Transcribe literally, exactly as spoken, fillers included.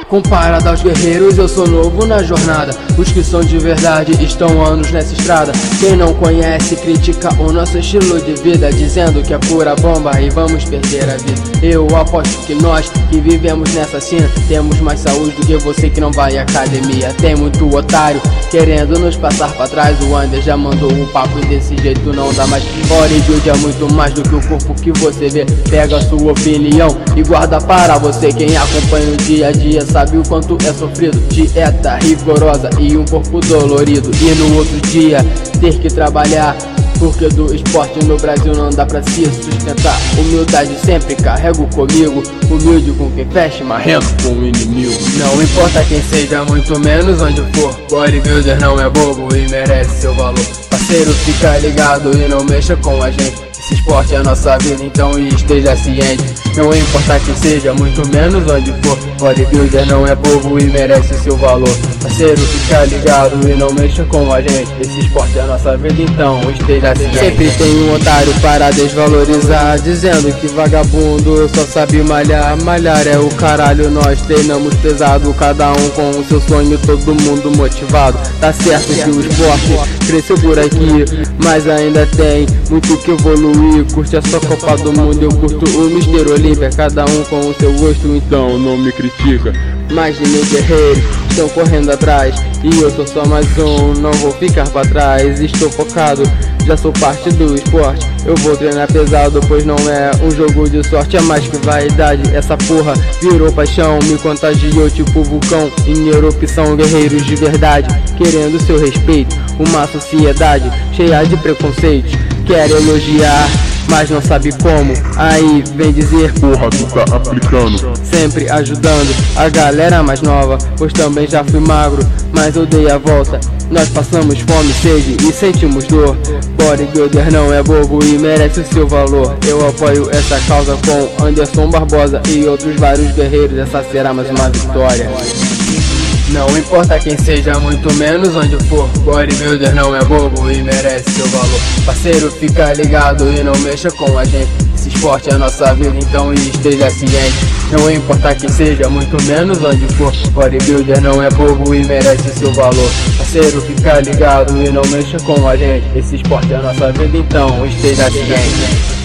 Comparado aos guerreiros, eu sou novo na jornada. Os que são de verdade estão anos nessa estrada. Quem não conhece critica o nosso estilo de vida, dizendo que é pura bomba e vamos perder a vida. Eu aposto que nós que vivemos nessa cena temos mais saúde do que você que não vai à academia. Tem muito otário querendo nos passar pra trás. O Under já mandou um papo e desse jeito não dá mais. Bodybuilding é muito mais do que o corpo que você vê. Pega a sua opinião e guarda para você. Quem acompanha o dia a dia sabe o quanto é sofrido. Dieta rigorosa e um corpo dolorido. E no outro dia ter que trabalhar, porque do esporte no Brasil não dá pra se sustentar. Humildade sempre carrego comigo. Humilde com quem fecha, marrento com o inimigo. Não importa quem seja, muito menos onde for. Bodybuilder não é bobo e merece seu valor. Parceiro, fica ligado e não mexa com a gente. Esse esporte é a nossa vida, então esteja ciente. Não importa quem seja, muito menos onde for. Bodybuilder não é bobo e merece seu valor. Parceiro, fica ligado e não mexa com a gente. Esse esporte é a nossa vida, então esteja ciente. Sempre tem um otário para desvalorizar, dizendo que vagabundo só sabe malhar. Malhar é o caralho, nós treinamos pesado. Cada um com o seu sonho, todo mundo motivado. Tá certo que o esporte cresceu por aqui, mas ainda tem muito que evoluir. Curte a sua Copa do Mundo, eu curto o mister Olímpia. Cada um com o seu gosto, então não me critica. Mais de mil guerreiros estão correndo atrás e eu sou só mais um, não vou ficar pra trás. Estou focado, já sou parte do esporte. Eu vou treinar pesado, pois não é um jogo de sorte. É mais que vaidade, essa porra virou paixão. Me contagiou tipo vulcão em erupção. Guerreiros de verdade, querendo seu respeito. Uma sociedade cheia de preconceitos, quer elogiar, mas não sabe como. Aí vem dizer, porra, tu tá aplicando. Sempre ajudando a galera mais nova, pois também já fui magro, mas eu dei a volta. Nós passamos fome, sede e sentimos dor. Bodybuilder não é bobo e merece o seu valor. Eu apoio essa causa com Anderson Barbosa e outros vários guerreiros. Essa será mais uma vitória. Não importa quem seja, muito menos onde for. Bodybuilder não é bobo e merece seu valor. Parceiro, fica ligado e não mexa com a gente. Esse esporte é a nossa vida, então esteja ciente. Não importa quem seja, muito menos onde for. Bodybuilder não é bobo e merece seu valor. Parceiro, fica ligado e não mexa com a gente. Esse esporte é a nossa vida, então esteja ciente.